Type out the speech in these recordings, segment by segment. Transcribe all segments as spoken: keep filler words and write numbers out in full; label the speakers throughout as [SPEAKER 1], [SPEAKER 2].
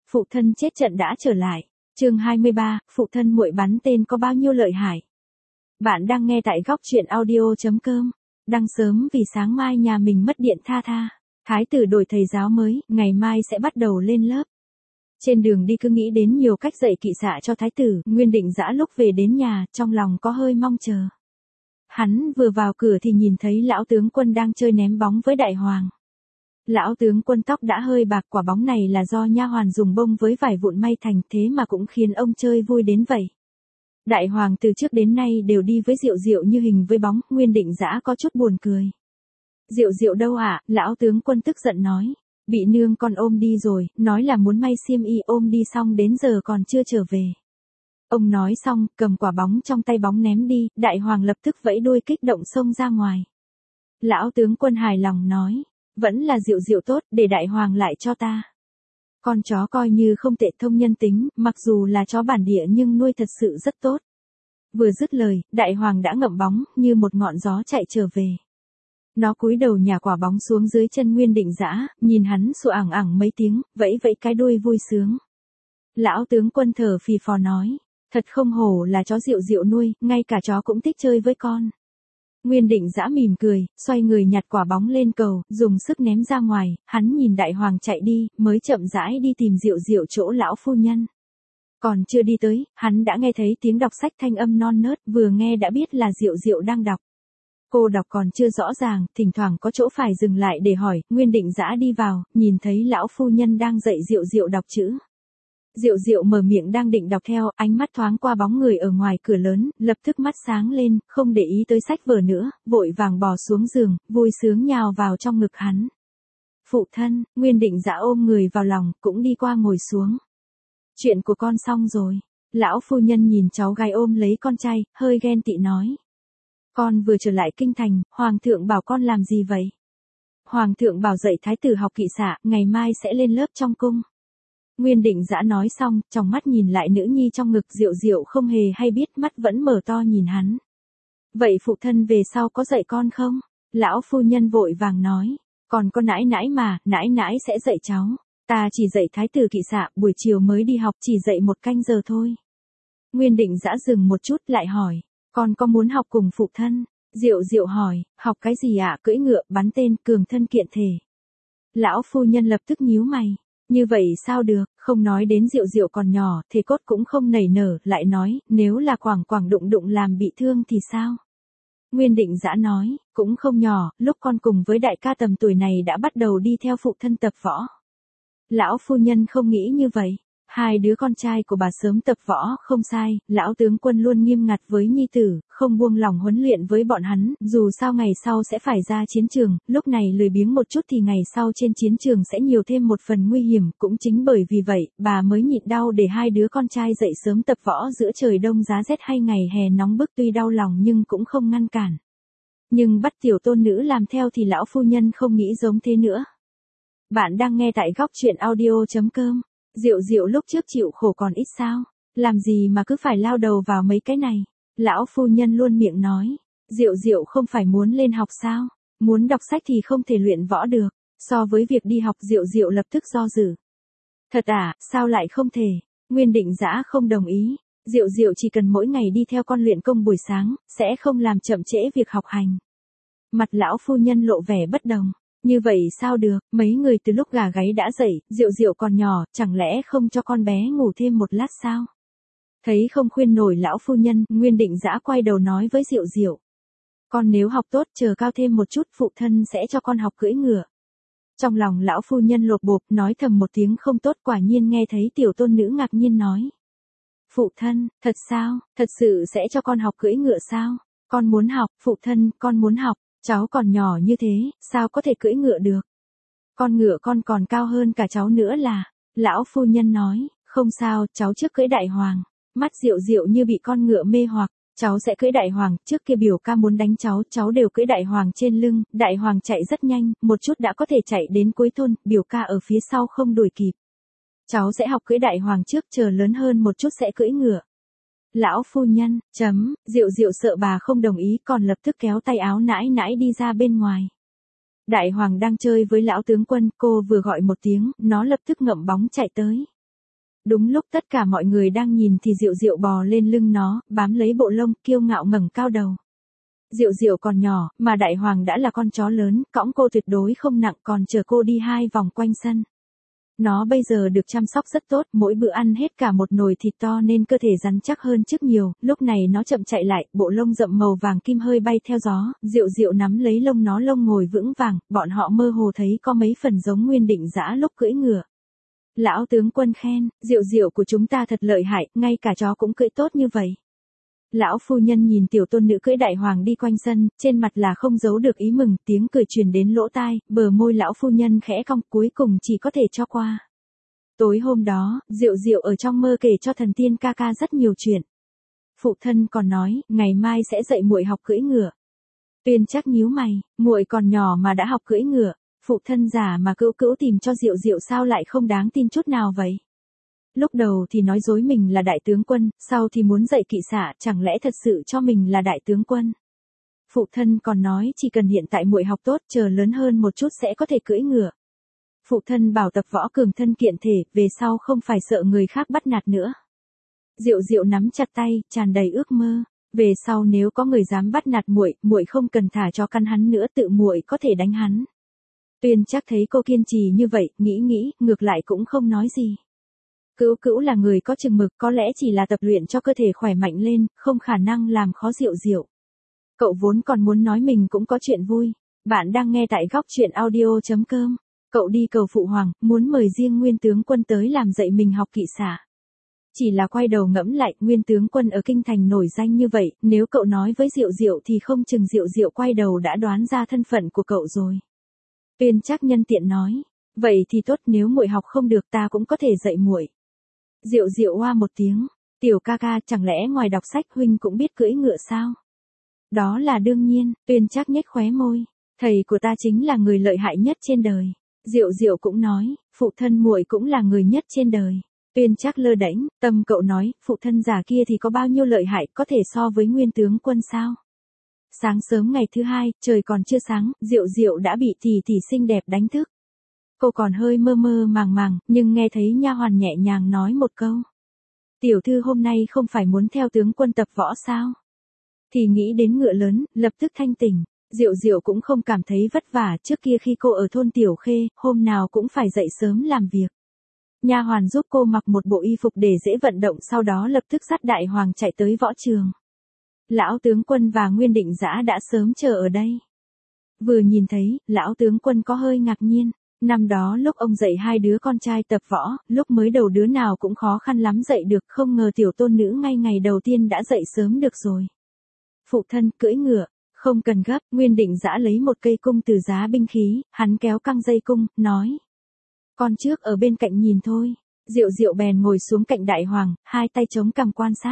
[SPEAKER 1] Phụ thân chết trận đã trở lại. Chương hai mươi ba, phụ thân muội bắn tên có bao nhiêu lợi hại. Bạn đang nghe tại góc truyện audio chấm com. Đăng sớm vì sáng mai nhà mình mất điện tha tha. Thái tử đổi thầy giáo mới, ngày mai sẽ bắt đầu lên lớp. Trên đường đi cứ nghĩ đến nhiều cách dạy kỵ xạ cho thái tử, Nguyên Định Dã lúc về đến nhà, trong lòng có hơi mong chờ. Hắn vừa vào cửa thì nhìn thấy lão tướng quân đang chơi ném bóng với đại hoàng. Lão tướng quân tóc đã hơi bạc, quả bóng này là do nha hoàn dùng bông với vải vụn may thành, thế mà cũng khiến ông chơi vui đến vậy. Đại hoàng từ trước đến nay đều đi với Diệu Diệu như hình với bóng, Nguyên Định Dã có chút buồn cười. Diệu Diệu đâu ạ? Lão tướng quân tức giận nói. Bị nương con ôm đi rồi, nói là muốn may xiêm y, ôm đi xong đến giờ còn chưa trở về. Ông nói xong, cầm quả bóng trong tay bóng ném đi, đại hoàng lập tức vẫy đuôi kích động xông ra ngoài. Lão tướng quân hài lòng nói, vẫn là Diệu Diệu tốt, để đại hoàng lại cho ta. Con chó coi như không tệ, thông nhân tính, mặc dù là chó bản địa nhưng nuôi thật sự rất tốt. Vừa dứt lời, đại hoàng đã ngậm bóng, như một ngọn gió chạy trở về. Nó cúi đầu nhả quả bóng xuống dưới chân Nguyên Định Dã, nhìn hắn sủa ẳng ẳng mấy tiếng, vẫy vẫy cái đuôi vui sướng. Lão tướng quân thở phì phò nói, thật không hổ là chó Diệu Diệu nuôi, ngay cả chó cũng thích chơi với con. Nguyên Định Dã mỉm cười, xoay người nhặt quả bóng lên cầu, dùng sức ném ra ngoài, hắn nhìn đại hoàng chạy đi, mới chậm rãi đi tìm Diệu Diệu chỗ lão phu nhân. Còn chưa đi tới, hắn đã nghe thấy tiếng đọc sách thanh âm non nớt, vừa nghe đã biết là Diệu Diệu đang đọc. Cô đọc còn chưa rõ ràng, thỉnh thoảng có chỗ phải dừng lại để hỏi, Nguyên Định Dã đi vào, nhìn thấy lão phu nhân đang dạy Diệu Diệu đọc chữ. Diệu Diệu mở miệng đang định đọc theo, ánh mắt thoáng qua bóng người ở ngoài cửa lớn, lập tức mắt sáng lên, không để ý tới sách vở nữa, vội vàng bò xuống giường, vui sướng nhào vào trong ngực hắn. Phụ thân, Nguyên Định Dã ôm người vào lòng, cũng đi qua ngồi xuống. Chuyện của con xong rồi. Lão phu nhân nhìn cháu gái ôm lấy con trai, hơi ghen tị nói. Con vừa trở lại kinh thành, hoàng thượng bảo con làm gì vậy? Hoàng thượng bảo dạy thái tử học kỵ xạ, ngày mai sẽ lên lớp trong cung. Nguyên Định Dã nói xong, trong mắt nhìn lại nữ nhi trong ngực, Diệu Diệu không hề hay biết, mắt vẫn mở to nhìn hắn. Vậy phụ thân về sau có dạy con không? Lão phu nhân vội vàng nói, còn có nãi nãi mà, nãi nãi sẽ dạy cháu. Ta chỉ dạy thái tử kỵ xạ, buổi chiều mới đi học, chỉ dạy một canh giờ thôi. Nguyên Định Dã dừng một chút lại hỏi, con có muốn học cùng phụ thân? Diệu Diệu hỏi, học cái gì ạ? Cưỡi ngựa, bắn tên, cường thân kiện thể. Lão phu nhân lập tức nhíu mày. Như vậy sao được, không nói đến Diệu Diệu còn nhỏ, thể cốt cũng không nảy nở, lại nói, nếu là quảng quảng đụng đụng làm bị thương thì sao? Nguyên Định Dã nói, cũng không nhỏ, lúc con cùng với đại ca tầm tuổi này đã bắt đầu đi theo phụ thân tập võ. Lão phu nhân không nghĩ như vậy. Hai đứa con trai của bà sớm tập võ, không sai, lão tướng quân luôn nghiêm ngặt với nhi tử, không buông lỏng huấn luyện với bọn hắn, dù sao ngày sau sẽ phải ra chiến trường, lúc này lười biếng một chút thì ngày sau trên chiến trường sẽ nhiều thêm một phần nguy hiểm, cũng chính bởi vì vậy, bà mới nhịn đau để hai đứa con trai dậy sớm tập võ giữa trời đông giá rét hay ngày hè nóng bức, tuy đau lòng nhưng cũng không ngăn cản. Nhưng bắt tiểu tôn nữ làm theo thì lão phu nhân không nghĩ giống thế nữa. Bạn đang nghe tại góc truyện audio chấm com. Diệu Diệu lúc trước chịu khổ còn ít sao, làm gì mà cứ phải lao đầu vào mấy cái này. Lão phu nhân luôn miệng nói, Diệu Diệu không phải muốn lên học sao, muốn đọc sách thì không thể luyện võ được. So với việc đi học, Diệu Diệu lập tức do dự. Thật à, sao lại không thể? Nguyên Định Dã không đồng ý. Diệu Diệu chỉ cần mỗi ngày đi theo con luyện công buổi sáng, sẽ không làm chậm trễ việc học hành. Mặt lão phu nhân lộ vẻ bất đồng. Như vậy sao được, mấy người từ lúc gà gáy đã dậy, Diệu Diệu còn nhỏ, chẳng lẽ không cho con bé ngủ thêm một lát sao? Thấy không khuyên nổi lão phu nhân, Nguyên Định Dã quay đầu nói với Diệu Diệu. Con nếu học tốt, chờ cao thêm một chút, phụ thân sẽ cho con học cưỡi ngựa. Trong lòng lão phu nhân lột bộp, nói thầm một tiếng không tốt, quả nhiên nghe thấy tiểu tôn nữ ngạc nhiên nói. Phụ thân, thật sao, thật sự sẽ cho con học cưỡi ngựa sao? Con muốn học, phụ thân, con muốn học. Cháu còn nhỏ như thế, sao có thể cưỡi ngựa được? Con ngựa con còn cao hơn cả cháu nữa là, lão phu nhân nói, không sao, cháu trước cưỡi đại hoàng. Mắt Diệu Diệu như bị con ngựa mê hoặc, cháu sẽ cưỡi đại hoàng, trước kia biểu ca muốn đánh cháu, cháu đều cưỡi đại hoàng trên lưng, đại hoàng chạy rất nhanh, một chút đã có thể chạy đến cuối thôn, biểu ca ở phía sau không đuổi kịp. Cháu sẽ học cưỡi đại hoàng trước, chờ lớn hơn một chút sẽ cưỡi ngựa. Lão phu nhân, chấm, Diệu Diệu sợ bà không đồng ý, còn lập tức kéo tay áo nãi nãi đi ra bên ngoài. Đại hoàng đang chơi với lão tướng quân, cô vừa gọi một tiếng, nó lập tức ngậm bóng chạy tới. Đúng lúc tất cả mọi người đang nhìn thì Diệu Diệu bò lên lưng nó, bám lấy bộ lông, kiêu ngạo ngẩng cao đầu. Diệu Diệu còn nhỏ, mà Đại Hoàng đã là con chó lớn, cõng cô tuyệt đối không nặng, còn chờ cô đi hai vòng quanh sân. Nó bây giờ được chăm sóc rất tốt, mỗi bữa ăn hết cả một nồi thịt to nên cơ thể rắn chắc hơn trước nhiều, lúc này nó chậm chạy lại, bộ lông rậm màu vàng kim hơi bay theo gió, Diệu Diệu nắm lấy lông nó lông ngồi vững vàng, bọn họ mơ hồ thấy có mấy phần giống Nguyên Định Dã lúc cưỡi ngựa. Lão tướng quân khen, Diệu Diệu của chúng ta thật lợi hại, ngay cả chó cũng cưỡi tốt như vậy. Lão phu nhân nhìn tiểu tôn nữ cưỡi Đại Hoàng đi quanh sân, trên mặt là không giấu được ý mừng, tiếng cười truyền đến lỗ tai, bờ môi lão phu nhân khẽ cong, cuối cùng chỉ có thể cho qua. Tối hôm đó, Diệu Diệu ở trong mơ kể cho thần tiên ca ca rất nhiều chuyện. Phụ thân còn nói, ngày mai sẽ dạy muội học cưỡi ngựa. Tuyên Trác nhíu mày, muội còn nhỏ mà đã học cưỡi ngựa, phụ thân già mà cữu cữu tìm cho Diệu Diệu sao lại không đáng tin chút nào vậy? Lúc đầu thì nói dối mình là đại tướng quân, sau thì muốn dạy kỵ xạ, chẳng lẽ thật sự cho mình là đại tướng quân? Phụ thân còn nói chỉ cần hiện tại muội học tốt, chờ lớn hơn một chút sẽ có thể cưỡi ngựa. Phụ thân bảo tập võ cường thân kiện thể, về sau không phải sợ người khác bắt nạt nữa. Diệu Diệu nắm chặt tay, tràn đầy ước mơ. Về sau nếu có người dám bắt nạt muội, muội không cần thả cho căn hắn nữa, tự muội có thể đánh hắn. Tuyên Trác thấy cô kiên trì như vậy, nghĩ nghĩ, ngược lại cũng không nói gì. Cữu cữu là người có chừng mực, có lẽ chỉ là tập luyện cho cơ thể khỏe mạnh lên, không khả năng làm khó Diệu Diệu. Cậu vốn còn muốn nói mình cũng có chuyện vui. Bạn đang nghe tại góc truyện audio chấm com. Cậu đi cầu phụ hoàng, muốn mời riêng Nguyên tướng quân tới làm dạy mình học kỵ xạ. Chỉ là quay đầu ngẫm lại, Nguyên tướng quân ở kinh thành nổi danh như vậy, nếu cậu nói với Diệu Diệu thì không chừng Diệu Diệu quay đầu đã đoán ra thân phận của cậu rồi. Tuyên Trác nhân tiện nói, vậy thì tốt, nếu muội học không được ta cũng có thể dạy muội. Diệu Diệu oa một tiếng, tiểu ca ca, chẳng lẽ ngoài đọc sách huynh cũng biết cưỡi ngựa sao? Đó là đương nhiên, Tuyên Trác nhếch khóe môi, thầy của ta chính là người lợi hại nhất trên đời. Diệu Diệu cũng nói, phụ thân muội cũng là người nhất trên đời. Tuyên Trác lơ đễnh, tâm cậu nói, phụ thân già kia thì có bao nhiêu lợi hại, có thể so với Nguyên tướng quân sao? Sáng sớm ngày thứ hai, trời còn chưa sáng, Diệu Diệu đã bị tỷ tỷ xinh đẹp đánh thức. Cô còn hơi mơ mơ màng màng, nhưng nghe thấy nha hoàn nhẹ nhàng nói một câu. Tiểu thư hôm nay không phải muốn theo tướng quân tập võ sao? Thì nghĩ đến ngựa lớn, lập tức thanh tỉnh. Diệu Diệu cũng không cảm thấy vất vả, trước kia khi cô ở thôn Tiểu Khê, hôm nào cũng phải dậy sớm làm việc. Nha hoàn giúp cô mặc một bộ y phục để dễ vận động, sau đó lập tức dắt Đại Hoàng chạy tới võ trường. Lão tướng quân và Nguyên Định Dã đã sớm chờ ở đây. Vừa nhìn thấy, lão tướng quân có hơi ngạc nhiên. Năm đó lúc ông dạy hai đứa con trai tập võ, lúc mới đầu đứa nào cũng khó khăn lắm dạy được, không ngờ tiểu tôn nữ ngay ngày đầu tiên đã dạy sớm được rồi. Phụ thân, cưỡi ngựa, không cần gấp, Nguyên Định Dã lấy một cây cung từ giá binh khí, hắn kéo căng dây cung, nói. Con trước ở bên cạnh nhìn thôi. Diệu Diệu bèn ngồi xuống cạnh Đại Hoàng, hai tay chống cằm quan sát.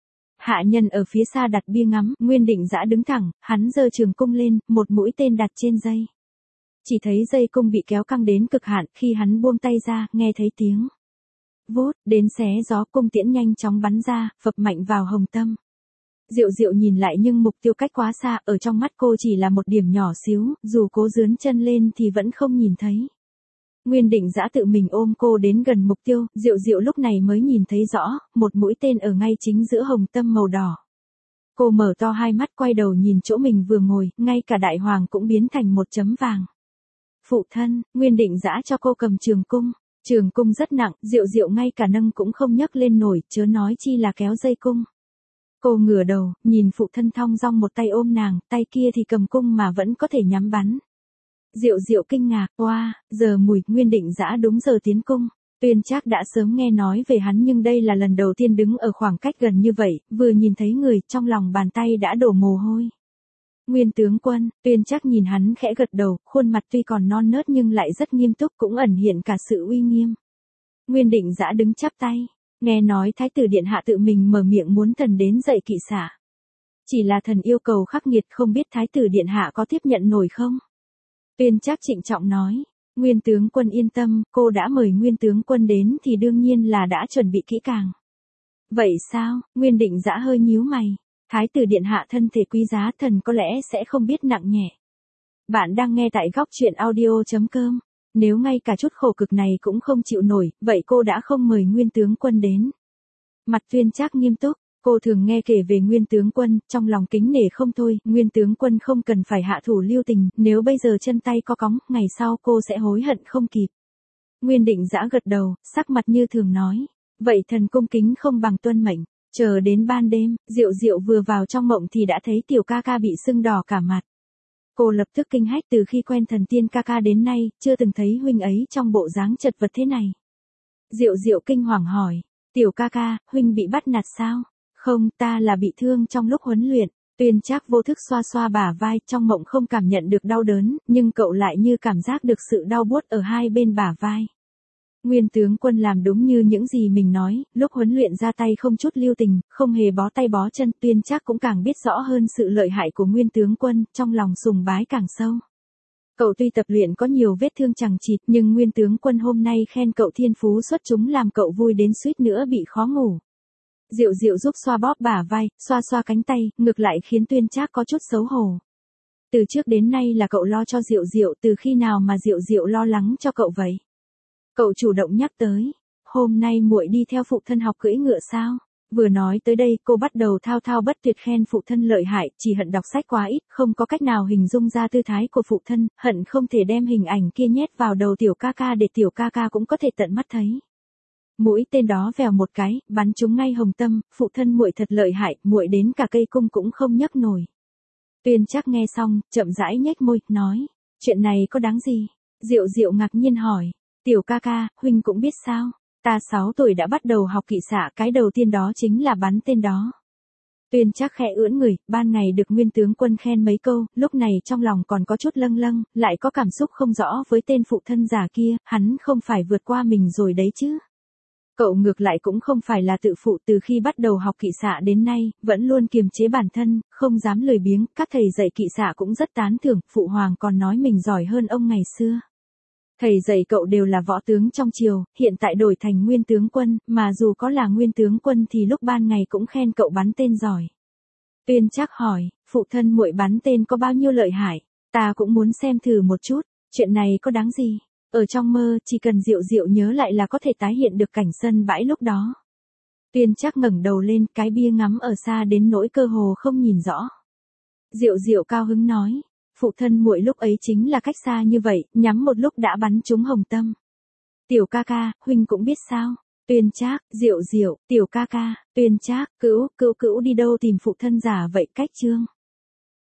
[SPEAKER 1] Hạ nhân ở phía xa đặt bia ngắm, Nguyên Định Dã đứng thẳng, hắn giơ trường cung lên, một mũi tên đặt trên dây. Chỉ thấy dây cung bị kéo căng đến cực hạn, khi hắn buông tay ra, nghe thấy tiếng vút, đến xé gió, cung tiễn nhanh chóng bắn ra, phập mạnh vào hồng tâm. Diệu Diệu nhìn lại nhưng mục tiêu cách quá xa, ở trong mắt cô chỉ là một điểm nhỏ xíu, dù cố dướn chân lên thì vẫn không nhìn thấy. Nguyên Định Dã tự mình ôm cô đến gần mục tiêu, Diệu Diệu lúc này mới nhìn thấy rõ, một mũi tên ở ngay chính giữa hồng tâm màu đỏ. Cô mở to hai mắt, quay đầu nhìn chỗ mình vừa ngồi, ngay cả Đại Hoàng cũng biến thành một chấm vàng. Phụ thân, Nguyên Định Dã cho cô cầm trường cung. Trường cung rất nặng, Diệu Diệu ngay cả nâng cũng không nhấc lên nổi, chớ nói chi là kéo dây cung. Cô ngửa đầu, nhìn phụ thân thong dong một tay ôm nàng, tay kia thì cầm cung mà vẫn có thể nhắm bắn. Diệu Diệu kinh ngạc, oa, wow, giờ mùi, Nguyên Định Dã đúng giờ tiến cung. Tuyên Trác đã sớm nghe nói về hắn nhưng đây là lần đầu tiên đứng ở khoảng cách gần như vậy, vừa nhìn thấy người, trong lòng bàn tay đã đổ mồ hôi. Nguyên tướng quân, Tuyên Trác nhìn hắn khẽ gật đầu, khuôn mặt tuy còn non nớt nhưng lại rất nghiêm túc, cũng ẩn hiện cả sự uy nghiêm. Nguyên Định Dã đứng chắp tay, nghe nói thái tử điện hạ tự mình mở miệng muốn thần đến dạy kỵ xạ. Chỉ là thần yêu cầu khắc nghiệt, không biết thái tử điện hạ có tiếp nhận nổi không? Tuyên Trác trịnh trọng nói, Nguyên tướng quân yên tâm, cô đã mời Nguyên tướng quân đến thì đương nhiên là đã chuẩn bị kỹ càng. Vậy sao? Nguyên Định Dã hơi nhíu mày. Thái tử điện hạ thân thể quý giá, thần có lẽ sẽ không biết nặng nhẹ. Bạn đang nghe tại góc truyện audio chấm com. Nếu ngay cả chút khổ cực này cũng không chịu nổi, vậy cô đã không mời Nguyên tướng quân đến. Mặt Tuyên Trác nghiêm túc, cô thường nghe kể về Nguyên tướng quân, trong lòng kính nể không thôi, Nguyên tướng quân không cần phải hạ thủ lưu tình, nếu bây giờ chân tay co cóng, ngày sau cô sẽ hối hận không kịp. Nguyên Định Dã gật đầu, sắc mặt như thường nói, vậy thần cung kính không bằng tuân mệnh. Chờ đến ban đêm, Diệu Diệu vừa vào trong mộng thì đã thấy tiểu ca ca bị sưng đỏ cả mặt. Cô lập tức kinh hách, từ khi quen thần tiên ca ca đến nay, chưa từng thấy huynh ấy trong bộ dáng chật vật thế này. Diệu Diệu kinh hoàng hỏi, tiểu ca ca, huynh bị bắt nạt sao? Không, ta là bị thương trong lúc huấn luyện. Tuyên Trác vô thức xoa xoa bả vai, trong mộng không cảm nhận được đau đớn, nhưng cậu lại như cảm giác được sự đau buốt ở hai bên bả vai. Nguyên tướng quân làm đúng như những gì mình nói, lúc huấn luyện ra tay không chút lưu tình, không hề bó tay bó chân. Tuyên Trác cũng càng biết rõ hơn sự lợi hại của Nguyên tướng quân, trong lòng sùng bái càng sâu. Cậu tuy tập luyện có nhiều vết thương chằng chịt, nhưng Nguyên tướng quân hôm nay khen cậu thiên phú xuất chúng làm cậu vui đến suýt nữa bị khó ngủ. Diệu Diệu giúp xoa bóp bả vai, xoa xoa cánh tay, ngược lại khiến Tuyên Trác có chút xấu hổ. Từ trước đến nay là cậu lo cho Diệu Diệu, từ khi nào mà Diệu Diệu lo lắng cho cậu vậy? Cậu chủ động nhắc tới, hôm nay muội đi theo phụ thân học cưỡi ngựa sao? Vừa nói tới đây, cô bắt đầu thao thao bất tuyệt khen phụ thân lợi hại, chỉ hận đọc sách quá ít, không có cách nào hình dung ra tư thái của phụ thân, hận không thể đem hình ảnh kia nhét vào đầu tiểu ca ca để tiểu ca ca cũng có thể tận mắt thấy. Mũi tên đó vèo một cái, bắn trúng ngay hồng tâm, phụ thân muội thật lợi hại, muội đến cả cây cung cũng không nhấc nổi. Tuyên Trác nghe xong, chậm rãi nhếch môi, nói, chuyện này có đáng gì? Diệu Diệu ngạc nhiên hỏi, tiểu ca ca, huynh cũng biết sao? Ta sáu tuổi đã bắt đầu học kỵ xạ, cái đầu tiên đó chính là bắn tên đó. Tuyên Trác khẽ ưỡn người, ban ngày được Nguyên tướng quân khen mấy câu, lúc này trong lòng còn có chút lâng lâng, lại có cảm xúc không rõ với tên phụ thân già kia, hắn không phải vượt qua mình rồi đấy chứ. Cậu ngược lại cũng không phải là tự phụ, từ khi bắt đầu học kỵ xạ đến nay, vẫn luôn kiềm chế bản thân, không dám lười biếng, các thầy dạy kỵ xạ cũng rất tán thưởng, phụ hoàng còn nói mình giỏi hơn ông ngày xưa. Thầy dạy cậu đều là võ tướng trong triều, hiện tại đổi thành Nguyên tướng quân, mà dù có là Nguyên tướng quân thì lúc ban ngày cũng khen cậu bắn tên giỏi. Tuyên Trác hỏi, phụ thân muội bắn tên có bao nhiêu lợi hại, ta cũng muốn xem thử một chút, chuyện này có đáng gì? Ở trong mơ, chỉ cần Diệu Diệu nhớ lại là có thể tái hiện được cảnh sân bãi lúc đó. Tuyên Trác ngẩng đầu lên, cái bia ngắm ở xa đến nỗi cơ hồ không nhìn rõ. Diệu Diệu cao hứng nói, phụ thân muội lúc ấy chính là cách xa như vậy, nhắm một lúc đã bắn trúng hồng tâm. Tiểu ca ca, huynh cũng biết sao? Tuyên Trác, Diệu Diệu, tiểu ca ca, Tuyên Trác, cữu, cữu cữu đi đâu tìm phụ thân già vậy? Cách Trương.